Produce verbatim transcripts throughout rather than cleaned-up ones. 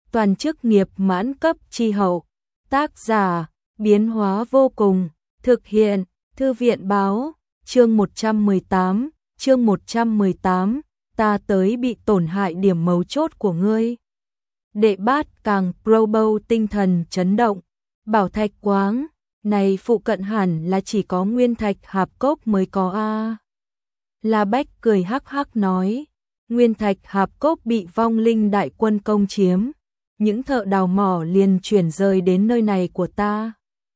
toàn chức nghiệp mãn cấp chi hậu. Tác giả, biến hóa vô cùng, thực hiện, thư viện báo, chương một trăm mười tám, chương một trăm mười tám, ta tới bị tổn hại điểm mấu chốt của ngươi. Đệ bát càng Probo tinh thần chấn động, bảo thạch quáng, này phụ cận hẳn là chỉ có nguyên thạch hạp cốc mới có a. La Bách cười hắc hắc nói, nguyên thạch hạp cốc bị vong linh đại quân công chiếm, những thợ đào mỏ liền chuyển rời đến nơi này của ta.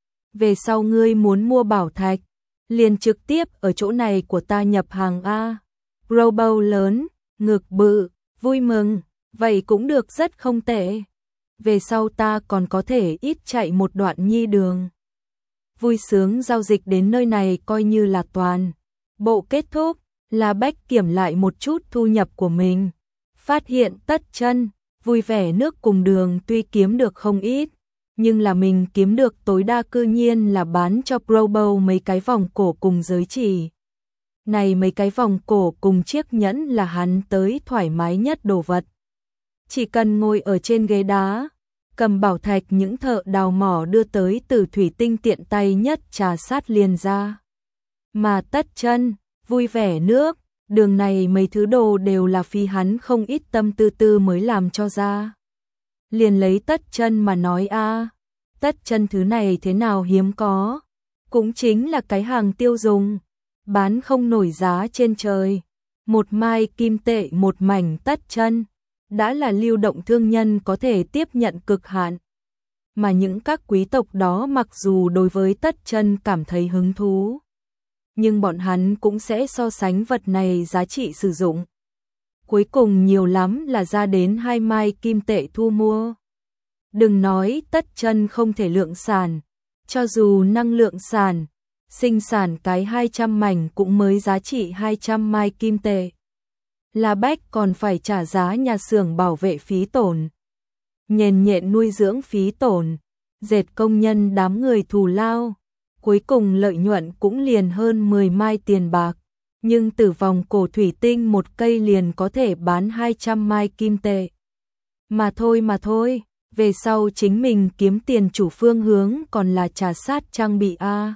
Về sau ngươi muốn mua bảo thạch, liền trực tiếp ở chỗ này của ta nhập hàng a. Probo lớn, ngực bự, vui mừng, vậy cũng được rất không tệ. Về sau ta còn có thể ít chạy một đoạn nhi đường. Vui sướng giao dịch đến nơi này coi như là toàn bộ kết thúc. La Bách kiểm lại một chút thu nhập của mình, phát hiện Tất Chân, vui vẻ nước cùng đường tuy kiếm được không ít, nhưng là mình kiếm được tối đa cư nhiên là bán cho Probo mấy cái vòng cổ cùng giới chỉ. Này mấy cái vòng cổ cùng chiếc nhẫn là hắn tới thoải mái nhất đồ vật. Chỉ cần ngồi ở trên ghế đá, cầm bảo thạch những thợ đào mỏ đưa tới từ thủy tinh tiện tay nhất trà sát liền ra. Mà Tất Chân, vui vẻ nước, đường này mấy thứ đồ đều là phi hắn không ít tâm tư tư mới làm cho ra. Liền lấy Tất Chân mà nói a, Tất Chân thứ này thế nào hiếm có, cũng chính là cái hàng tiêu dùng, bán không nổi giá trên trời. Một mai kim tệ một mảnh Tất Chân, đã là lưu động thương nhân có thể tiếp nhận cực hạn. Mà những các quý tộc đó mặc dù đối với Tất Chân cảm thấy hứng thú, nhưng bọn hắn cũng sẽ so sánh vật này giá trị sử dụng. Cuối cùng nhiều lắm là ra đến hai mai kim tệ thu mua. Đừng nói Tất Chân không thể lượng sản, cho dù năng lượng sản, sinh sản cái hai trăm mảnh cũng mới giá trị hai trăm mai kim tệ. La Bách còn phải trả giá nhà xưởng bảo vệ phí tổn, nhền nhện nuôi dưỡng phí tổn, dệt công nhân đám người thù lao. Cuối cùng lợi nhuận cũng liền hơn mười mai tiền bạc, nhưng từ vòng cổ thủy tinh một cây liền có thể bán hai trăm mai kim tệ. Mà thôi mà thôi, về sau chính mình kiếm tiền chủ phương hướng còn là trà sát trang bị a.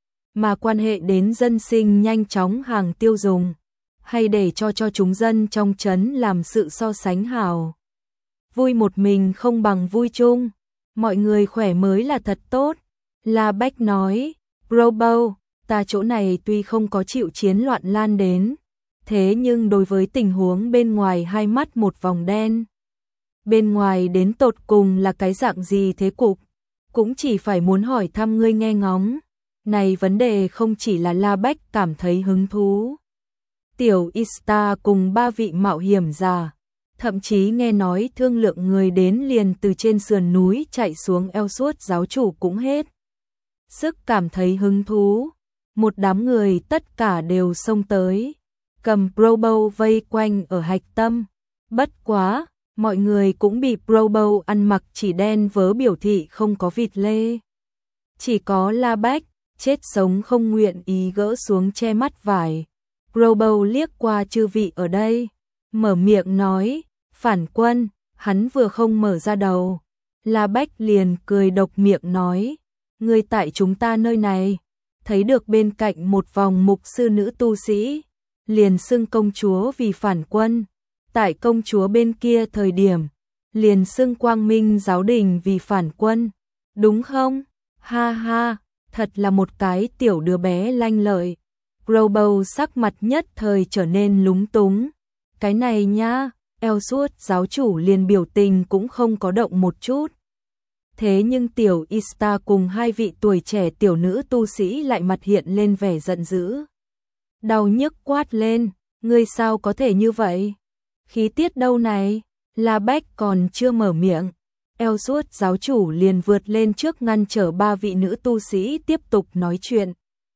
Mà quan hệ đến dân sinh nhanh chóng hàng tiêu dùng, hay để cho cho chúng dân trong trấn làm sự so sánh hào. Vui một mình không bằng vui chung, mọi người khỏe mới là thật tốt. La Bách nói, Probo, ta chỗ này tuy không có chịu chiến loạn lan đến, thế nhưng đối với tình huống bên ngoài hai mắt một vòng đen. Bên ngoài đến tột cùng là cái dạng gì thế cục, cũng chỉ phải muốn hỏi thăm ngươi nghe ngóng. Này vấn đề không chỉ là La Bách cảm thấy hứng thú. Tiểu Ista cùng ba vị mạo hiểm giả, thậm chí nghe nói thương lượng người đến liền từ trên sườn núi chạy xuống eo suốt giáo chủ cũng hết sức cảm thấy hứng thú. Một đám người tất cả đều xông tới, cầm Probo vây quanh ở hạch tâm. Bất quá, mọi người cũng bị Probo ăn mặc chỉ đen vớ biểu thị không có vịt lê. Chỉ có La Bách, chết sống không nguyện ý gỡ xuống che mắt vải. Probo liếc qua chư vị ở đây, mở miệng nói, phản quân, hắn vừa không mở ra đầu. La Bách liền cười độc miệng nói, ngươi tại chúng ta nơi này, thấy được bên cạnh một vòng mục sư nữ tu sĩ, liền xưng công chúa vì phản quân, tại công chúa bên kia thời điểm, liền xưng quang minh giáo đình vì phản quân, đúng không? Ha ha, thật là một cái tiểu đứa bé lanh lợi. Probo sắc mặt nhất thời trở nên lúng túng. Cái này nhá, eo suốt giáo chủ liền biểu tình cũng không có động một chút. Thế nhưng tiểu Ista cùng hai vị tuổi trẻ tiểu nữ tu sĩ lại mặt hiện lên vẻ giận dữ. Đau nhức quát lên, ngươi sao có thể như vậy? Khí tiết đâu này? La Bách còn chưa mở miệng, eo suốt giáo chủ liền vượt lên trước ngăn trở ba vị nữ tu sĩ tiếp tục nói chuyện.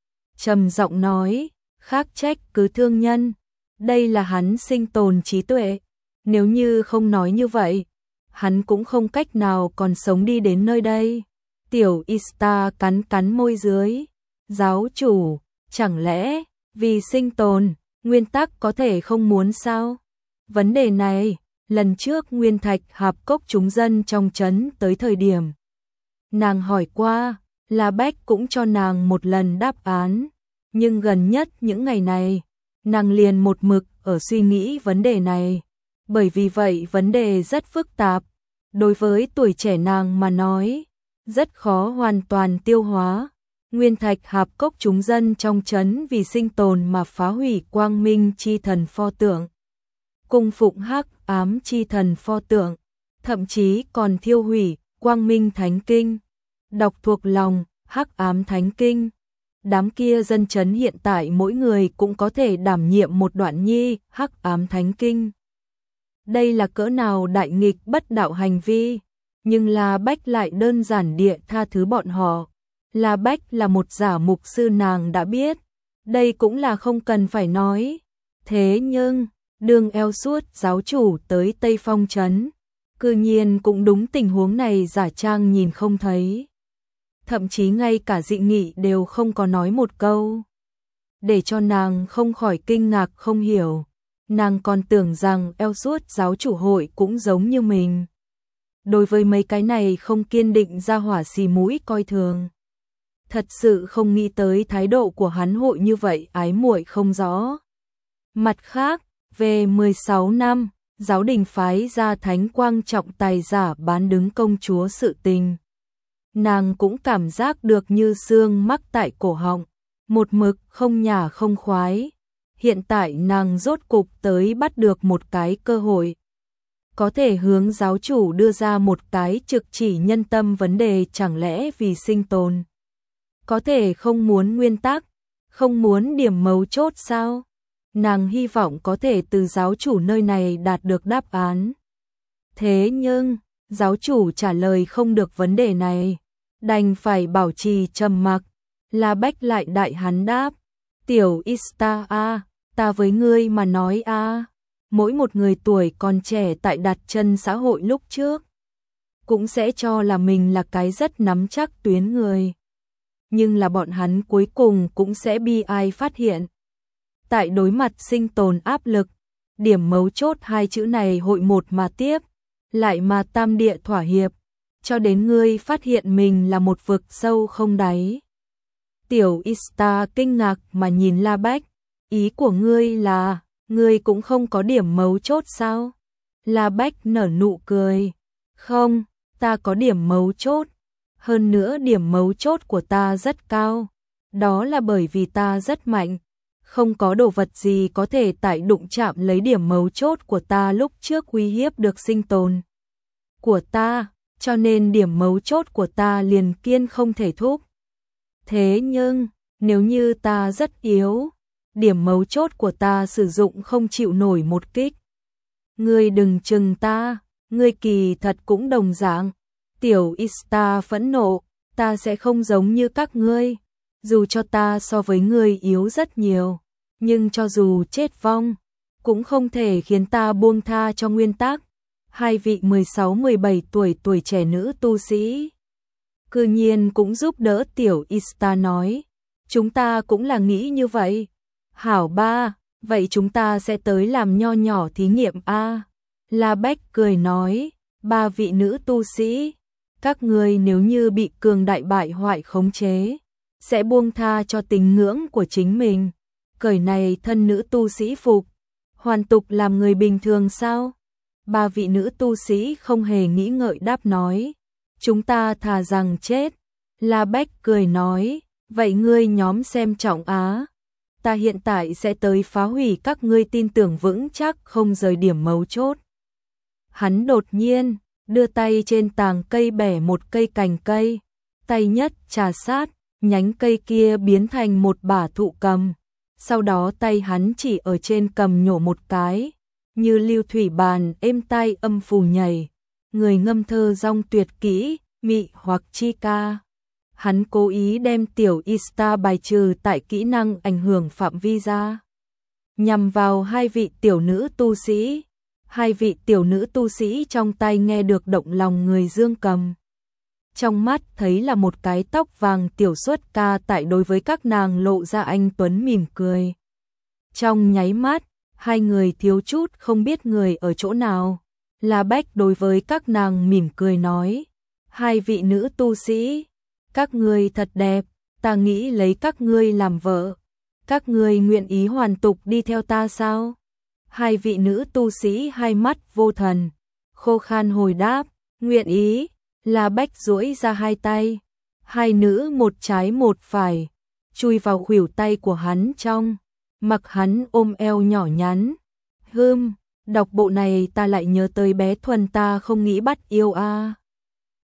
Trầm giọng nói, khác trách cứ thương nhân, đây là hắn sinh tồn trí tuệ, nếu như không nói như vậy, hắn cũng không cách nào còn sống đi đến nơi đây. Tiểu Ista cắn cắn môi dưới, giáo chủ, chẳng lẽ vì sinh tồn, nguyên tắc có thể không muốn sao? Vấn đề này, Lần trước Nguyên Thạch Hạp Cốc chúng dân trong trấn tới thời điểm nàng hỏi qua, La Bách cũng cho nàng một lần đáp án, nhưng gần nhất những ngày này, nàng liền một mực ở suy nghĩ vấn đề này, bởi vì vậy vấn đề rất phức tạp, đối với tuổi trẻ nàng mà nói, rất khó hoàn toàn tiêu hóa. Nguyên Thạch Hạp Cốc chúng dân trong trấn vì sinh tồn mà phá hủy Quang Minh chi thần pho tượng, cung phụng Hắc Ám chi thần pho tượng, thậm chí còn thiêu hủy Quang Minh Thánh Kinh, đọc thuộc lòng Hắc Ám Thánh Kinh. Đám kia dân trấn hiện tại mỗi người cũng có thể đảm nhiệm một đoạn nhi Hắc Ám Thánh Kinh. Đây là cỡ nào đại nghịch bất đạo hành vi, nhưng La Bách lại đơn giản địa tha thứ bọn họ. La Bách là một giả mục sư nàng đã biết, đây cũng là không cần phải nói. Thế nhưng, đường eo suốt giáo chủ tới Tây Phong trấn, cư nhiên cũng đúng tình huống này giả trang nhìn không thấy. Thậm chí ngay cả dị nghị đều không có nói một câu. Để cho nàng không khỏi kinh ngạc không hiểu, nàng còn tưởng rằng eo suốt giáo chủ hội cũng giống như mình. Đối với mấy cái này không kiên định ra hỏa xì mũi coi thường. Thật sự không nghĩ tới thái độ của hắn hội như vậy ái muội không rõ. Mặt khác, về mười sáu năm, giáo đình phái ra thánh quang trọng tài giả bán đứng công chúa sự tình. Nàng cũng cảm giác được như xương mắc tại cổ họng, một mực không nhả không khoái. Hiện tại nàng rốt cục tới bắt được một cái cơ hội. Có thể hướng giáo chủ đưa ra một cái trực chỉ nhân tâm vấn đề, chẳng lẽ vì sinh tồn. Có thể không muốn nguyên tắc, không muốn điểm mấu chốt sao? Nàng hy vọng có thể từ giáo chủ nơi này đạt được đáp án. Thế nhưng, giáo chủ trả lời không được vấn đề này, đành phải bảo trì trầm mặc. La Bách lại đại hắn đáp, tiểu Ista a, ta với ngươi mà nói a, mỗi một người tuổi còn trẻ tại đặt chân xã hội lúc trước, cũng sẽ cho là mình là cái rất nắm chắc tuyến người. Nhưng là bọn hắn cuối cùng cũng sẽ bi ai phát hiện. Tại đối mặt sinh tồn áp lực, điểm mấu chốt hai chữ này hội một mà tiếp, lại mà tam địa thỏa hiệp, cho đến ngươi phát hiện mình là một vực sâu không đáy. Tiểu Ista kinh ngạc mà nhìn La Bách, ý của ngươi là, ngươi cũng không có điểm mấu chốt sao? La Bách nở nụ cười, không, ta có điểm mấu chốt. Hơn nữa điểm mấu chốt của ta rất cao, đó là bởi vì ta rất mạnh, không có đồ vật gì có thể tại đụng chạm lấy điểm mấu chốt của ta lúc trước uy hiếp được sinh tồn của ta, cho nên điểm mấu chốt của ta liền kiên không thể thúc. Thế nhưng, nếu như ta rất yếu, điểm mấu chốt của ta sử dụng không chịu nổi một kích. Ngươi đừng chừng ta, ngươi kỳ thật cũng đồng dạng. Tiểu Ista phẫn nộ, ta sẽ không giống như các ngươi, dù cho ta so với ngươi yếu rất nhiều, nhưng cho dù chết vong, cũng không thể khiến ta buông tha cho nguyên tắc. Hai vị mười sáu mười bảy tuổi tuổi trẻ nữ tu sĩ, cư nhiên cũng giúp đỡ tiểu Ista nói, chúng ta cũng là nghĩ như vậy. Hảo ba, vậy chúng ta sẽ tới làm nho nhỏ thí nghiệm a. La Bách cười nói, ba vị nữ tu sĩ, các ngươi nếu như bị cường đại bại hoại khống chế, sẽ buông tha cho tín ngưỡng của chính mình, cởi này thân nữ tu sĩ phục, hoàn tục làm người bình thường sao? Ba vị nữ tu sĩ không hề nghĩ ngợi đáp nói, chúng ta thà rằng chết. La Bách cười nói, vậy ngươi nhóm xem trọng á, ta hiện tại sẽ tới phá hủy các ngươi tin tưởng vững chắc không rời điểm mấu chốt. Hắn đột nhiên đưa tay trên tàng cây bẻ một cây cành cây, tay nhất trà sát, nhánh cây kia biến thành một bả thụ cầm, sau đó tay hắn chỉ ở trên cầm nhổ một cái, như lưu thủy bàn êm tai âm phù nhảy, người ngâm thơ rong tuyệt kỹ, mị hoặc chi ca. Hắn cố ý đem tiểu Ista bài trừ tại kỹ năng ảnh hưởng phạm vi ra, nhằm vào hai vị tiểu nữ tu sĩ. Hai vị tiểu nữ tu sĩ trong tay nghe được động lòng người dương cầm. Trong mắt thấy là một cái tóc vàng tiểu xuất ca tại đối với các nàng lộ ra anh tuấn mỉm cười. Trong nháy mắt, hai người thiếu chút không biết người ở chỗ nào. La Bách đối với các nàng mỉm cười nói, hai vị nữ tu sĩ, các ngươi thật đẹp, ta nghĩ lấy các ngươi làm vợ. Các ngươi nguyện ý hoàn tục đi theo ta sao? Hai vị nữ tu sĩ hai mắt vô thần, khô khan hồi đáp, nguyện ý. La Bách duỗi ra hai tay, hai nữ một trái một phải, chui vào khuỷu tay của hắn trong, mặc hắn ôm eo nhỏ nhắn. Hưm, đọc bộ này ta lại nhớ tới bé Thuần ta không nghĩ bắt yêu a. À.